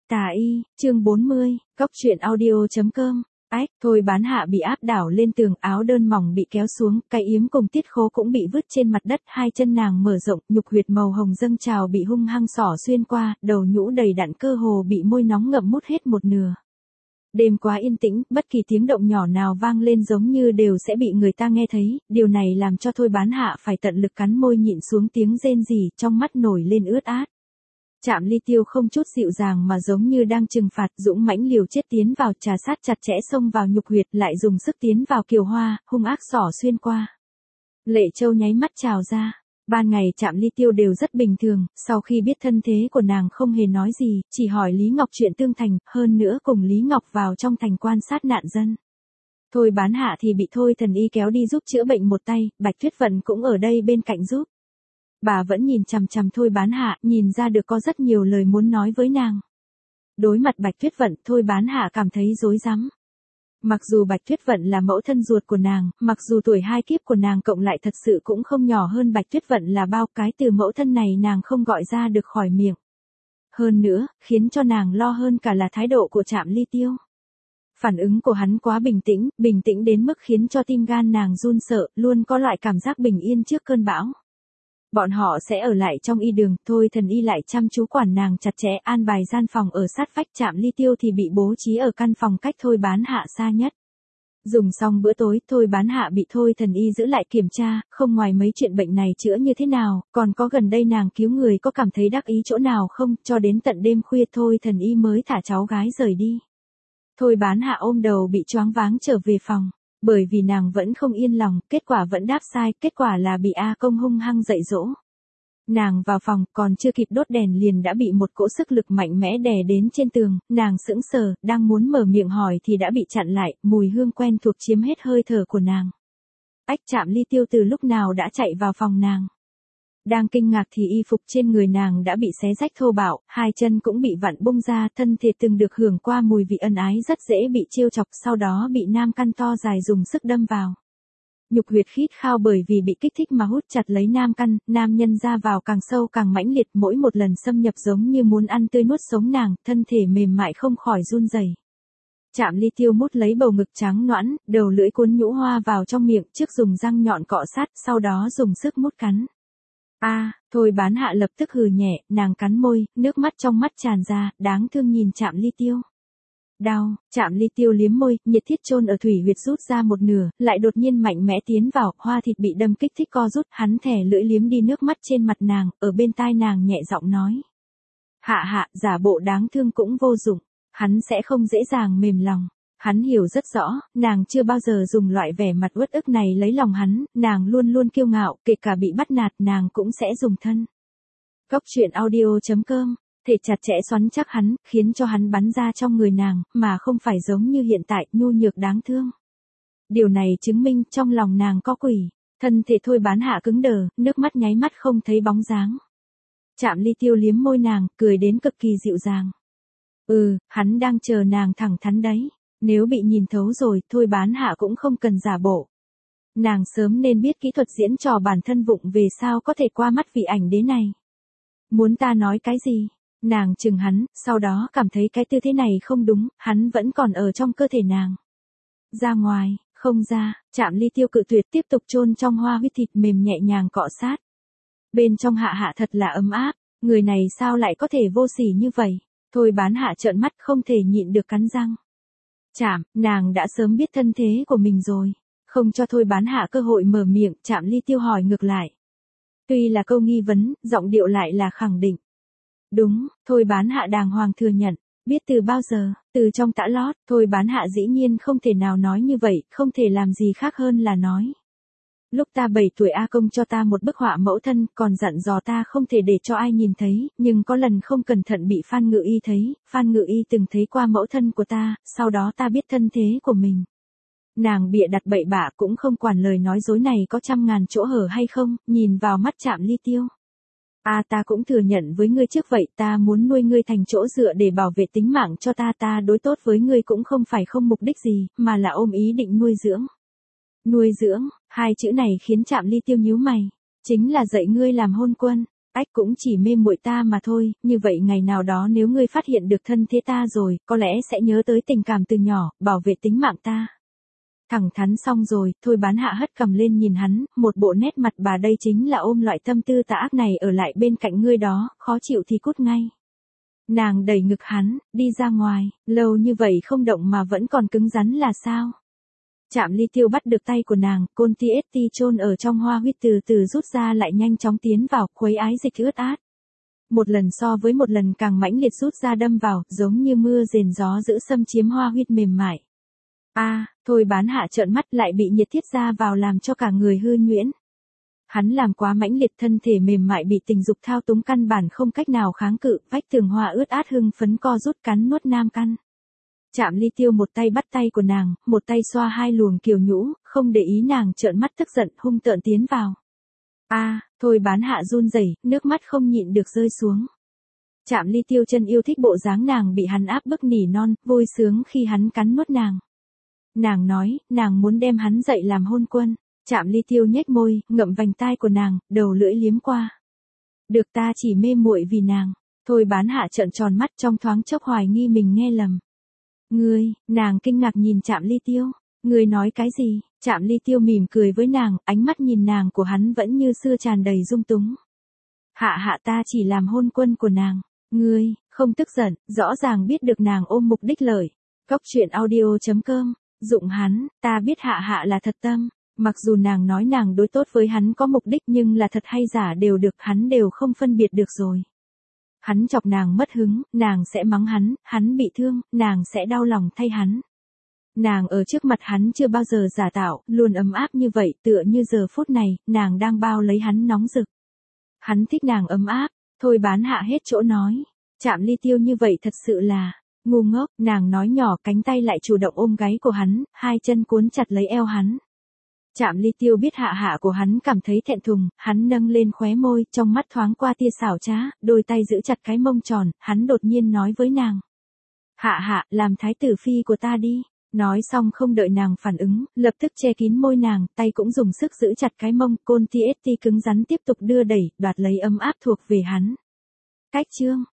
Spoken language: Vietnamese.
Tà y, chương 40, Cóc truyện audio.com. Thôi bán hạ bị áp đảo lên tường, áo đơn mỏng bị kéo xuống, cái yếm cùng tiết khố cũng bị vứt trên mặt đất, hai chân nàng mở rộng, nhục huyệt màu hồng dâng trào bị hung hăng xỏ xuyên qua, đầu nhũ đầy đặn cơ hồ bị môi nóng ngậm mút hết một nửa. Đêm quá yên tĩnh, bất kỳ tiếng động nhỏ nào vang lên giống như đều sẽ bị người ta nghe thấy, điều này làm cho Thôi bán hạ phải tận lực cắn môi nhịn xuống tiếng rên rỉ, trong mắt nổi lên ướt át. Trạm Ly Tiêu không chút dịu dàng mà giống như đang trừng phạt, dũng mãnh liều chết tiến vào, trà sát chặt chẽ xông vào nhục huyệt, lại dùng sức tiến vào kiều hoa, hung ác xỏ xuyên qua. Lệ Châu nháy mắt trào ra. Ban ngày Trạm Ly Tiêu đều rất bình thường, sau khi biết thân thế của nàng không hề nói gì, chỉ hỏi Lý Ngọc chuyện tương thành, hơn nữa cùng Lý Ngọc vào trong thành quan sát nạn dân. Thôi bán hạ thì bị Thôi thần y kéo đi giúp chữa bệnh một tay, Bạch Tuyết Vận cũng ở đây bên cạnh giúp. Bà vẫn nhìn chằm chằm Thôi bán hạ, nhìn ra được có rất nhiều lời muốn nói với nàng. Đối mặt Bạch Tuyết Vận, Thôi bán hạ cảm thấy rối rắm. Mặc dù Bạch Tuyết Vận là mẫu thân ruột của nàng, mặc dù tuổi hai kiếp của nàng cộng lại thật sự cũng không nhỏ hơn Bạch Tuyết Vận là bao, cái từ mẫu thân này nàng không gọi ra được khỏi miệng. Hơn nữa, khiến cho nàng lo hơn cả là thái độ của Trạm Ly Tiêu. Phản ứng của hắn quá bình tĩnh đến mức khiến cho tim gan nàng run sợ, luôn có loại cảm giác bình yên trước cơn bão. Bọn họ sẽ ở lại trong y đường, Thôi thần y lại chăm chú quản nàng chặt chẽ, an bài gian phòng ở sát vách. Trạm Ly Tiêu thì bị bố trí ở căn phòng cách Thôi bán hạ xa nhất. Dùng xong bữa tối, Thôi bán hạ bị Thôi thần y giữ lại kiểm tra, không ngoài mấy chuyện bệnh này chữa như thế nào, còn có gần đây nàng cứu người có cảm thấy đắc ý chỗ nào không, cho đến tận đêm khuya Thôi thần y mới thả cháu gái rời đi. Thôi bán hạ ôm đầu bị choáng váng trở về phòng. Bởi vì nàng vẫn không yên lòng, kết quả vẫn đáp sai, kết quả là bị A Công hung hăng dạy dỗ. Nàng vào phòng, còn chưa kịp đốt đèn liền đã bị một cỗ sức lực mạnh mẽ đè đến trên tường, nàng sững sờ, đang muốn mở miệng hỏi thì đã bị chặn lại, mùi hương quen thuộc chiếm hết hơi thở của nàng. Trạm Ly Tiêu từ lúc nào đã chạy vào phòng nàng. Đang kinh ngạc thì y phục trên người nàng đã bị xé rách thô bạo, hai chân cũng bị vặn bung ra, thân thể từng được hưởng qua mùi vị ân ái rất dễ bị trêu chọc, sau đó bị nam căn to dài dùng sức đâm vào. Nhục huyệt khít khao bởi vì bị kích thích mà hút chặt lấy nam căn, nam nhân ra vào càng sâu càng mãnh liệt, mỗi một lần xâm nhập giống như muốn ăn tươi nuốt sống nàng, thân thể mềm mại không khỏi run rẩy. Trạm Ly Tiêu mút lấy bầu ngực trắng nõn, đầu lưỡi cuốn nhũ hoa vào trong miệng, trước dùng răng nhọn cọ sát, sau đó dùng sức mút cắn. Thôi bán hạ lập tức hừ nhẹ, nàng cắn môi, nước mắt trong mắt tràn ra, đáng thương nhìn Trạm Ly Tiêu. Đau, Trạm Ly Tiêu liếm môi, nhiệt thiết chôn ở thủy huyệt rút ra một nửa, lại đột nhiên mạnh mẽ tiến vào, hoa thịt bị đâm kích thích co rút, hắn thè lưỡi liếm đi nước mắt trên mặt nàng, ở bên tai nàng nhẹ giọng nói. Hạ, giả bộ đáng thương cũng vô dụng, hắn sẽ không dễ dàng mềm lòng. Hắn hiểu rất rõ, nàng chưa bao giờ dùng loại vẻ mặt uất ức này lấy lòng hắn, nàng luôn luôn kiêu ngạo, kể cả bị bắt nạt nàng cũng sẽ dùng thân. Cóc truyện audio.com, thể chặt chẽ xoắn chắc hắn, khiến cho hắn bắn ra trong người nàng, mà không phải giống như hiện tại, nhu nhược đáng thương. Điều này chứng minh trong lòng nàng có quỷ, thân thể Thôi bán hạ cứng đờ, nước mắt nháy mắt không thấy bóng dáng. Trạm Ly Tiêu liếm môi nàng, cười đến cực kỳ dịu dàng. Hắn đang chờ nàng thẳng thắn đấy. Nếu bị nhìn thấu rồi, Thôi bán hạ cũng không cần giả bộ. Nàng sớm nên biết kỹ thuật diễn trò bản thân vụng về sao có thể qua mắt vị ảnh đế này. Muốn ta nói cái gì? Nàng chừng hắn, sau đó cảm thấy cái tư thế này không đúng, hắn vẫn còn ở trong cơ thể nàng. Ra ngoài, không ra, Trạm Ly Tiêu cự tuyệt tiếp tục chôn trong hoa huyết thịt mềm nhẹ nhàng cọ sát. Bên trong hạ thật là ấm áp, người này sao lại có thể vô sỉ như vậy? Thôi bán hạ trợn mắt không thể nhịn được cắn răng. Nàng đã sớm biết thân thế của mình rồi, không cho Thôi bán hạ cơ hội mở miệng, Trạm Ly Tiêu hỏi ngược lại. Tuy là câu nghi vấn, giọng điệu lại là khẳng định. Đúng, Thôi bán hạ đàng hoàng thừa nhận, biết từ bao giờ, từ trong tã lót, Thôi bán hạ dĩ nhiên không thể nào nói như vậy, không thể làm gì khác hơn là nói. Lúc ta 7 tuổi A Công cho ta một bức họa mẫu thân, còn dặn dò ta không thể để cho ai nhìn thấy, nhưng có lần không cẩn thận bị Phan Ngự Y thấy, Phan Ngự Y từng thấy qua mẫu thân của ta, sau đó ta biết thân thế của mình. Nàng bịa đặt bậy bạ cũng không quản lời nói dối này có 100.000 chỗ hở hay không, nhìn vào mắt Trạm Ly Tiêu. Ta cũng thừa nhận với ngươi trước vậy, ta muốn nuôi ngươi thành chỗ dựa để bảo vệ tính mạng cho ta đối tốt với ngươi cũng không phải không mục đích gì, mà là ôm ý định nuôi dưỡng. Nuôi dưỡng, hai chữ này khiến Trạm Ly Tiêu nhíu mày, chính là dạy ngươi làm hôn quân. Ách cũng chỉ mê muội ta mà thôi, như vậy ngày nào đó nếu ngươi phát hiện được thân thế ta rồi, có lẽ sẽ nhớ tới tình cảm từ nhỏ, bảo vệ tính mạng ta. Thẳng thắn xong rồi, Thôi Bán Hạ hất cầm lên nhìn hắn, một bộ nét mặt bà đây chính là ôm loại tâm tư tà ác này ở lại bên cạnh ngươi đó, khó chịu thì cút ngay. Nàng đẩy ngực hắn, đi ra ngoài, lâu như vậy không động mà vẫn còn cứng rắn là sao? Trạm Ly Tiêu bắt được tay của nàng, côn TST chôn ở trong hoa huyết từ từ rút ra lại nhanh chóng tiến vào, khuấy ái dịch ướt át. Một lần so với một lần càng mãnh liệt rút ra đâm vào, giống như mưa rền gió giữ xâm chiếm hoa huyết mềm mại. Thôi Bán Hạ trợn mắt lại bị nhiệt thiết ra vào làm cho cả người hư nhuyễn. Hắn làm quá mãnh liệt, thân thể mềm mại bị tình dục thao túng căn bản không cách nào kháng cự, vách tường hoa ướt át hưng phấn co rút cắn nuốt nam căn. Trạm Ly Tiêu một tay bắt tay của nàng, một tay xoa hai luồng kiều nhũ, không để ý nàng trợn mắt tức giận, hung tợn tiến vào. Thôi Bán Hạ run rẩy, nước mắt không nhịn được rơi xuống. Trạm Ly Tiêu chân yêu thích bộ dáng nàng bị hắn áp bức nỉ non, vui sướng khi hắn cắn nuốt nàng. Nàng nói, nàng muốn đem hắn dậy làm hôn quân. Trạm Ly Tiêu nhếch môi, ngậm vành tai của nàng, đầu lưỡi liếm qua. Được, ta chỉ mê muội vì nàng. Thôi Bán Hạ trợn tròn mắt, trong thoáng chốc hoài nghi mình nghe lầm. Nàng kinh ngạc nhìn Trạm Ly Tiêu. Ngươi nói cái gì? Trạm Ly Tiêu mỉm cười với nàng, ánh mắt nhìn nàng của hắn vẫn như xưa tràn đầy dung túng. Hạ ta chỉ làm hôn quân của nàng. Ngươi, không tức giận, rõ ràng biết được nàng ôm mục đích lợi. Cóc truyện audio.com, dụng hắn, ta biết hạ là thật tâm. Mặc dù nàng nói nàng đối tốt với hắn có mục đích nhưng là thật hay giả đều được, hắn đều không phân biệt được rồi. Hắn chọc nàng mất hứng, nàng sẽ mắng hắn bị thương, nàng sẽ đau lòng thay hắn. Nàng ở trước mặt hắn chưa bao giờ giả tạo, luôn ấm áp như vậy, tựa như giờ phút này, nàng đang bao lấy hắn nóng rực. Hắn thích nàng ấm áp, Thôi Bán Hạ hết chỗ nói. Trạm Ly Tiêu như vậy thật sự là ngu ngốc, nàng nói nhỏ, cánh tay lại chủ động ôm gáy của hắn, hai chân cuốn chặt lấy eo hắn. Trạm Ly Tiêu biết hạ của hắn cảm thấy thẹn thùng, hắn nâng lên khóe môi, trong mắt thoáng qua tia xảo trá, đôi tay giữ chặt cái mông tròn, hắn đột nhiên nói với nàng. Hạ, làm thái tử phi của ta đi. Nói xong không đợi nàng phản ứng, lập tức che kín môi nàng, tay cũng dùng sức giữ chặt cái mông, côn TST cứng rắn tiếp tục đưa đẩy, đoạt lấy ấm áp thuộc về hắn. Cách chương